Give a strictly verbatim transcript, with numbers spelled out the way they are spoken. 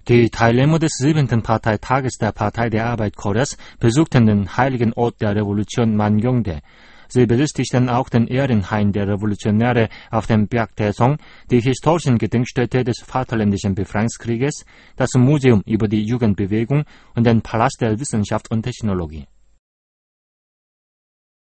Die Teilnehmer des siebenten Parteitages der Partei der Arbeit Koreas besuchten den heiligen Ort der Revolution Mangyongdae. Sie besichtigten auch den Ehrenhain der Revolutionäre auf dem Berg Taesong, die historischen Gedenkstätte des Vaterländischen Befreiungskrieges, das Museum über die Jugendbewegung und den Palast der Wissenschaft und Technologie.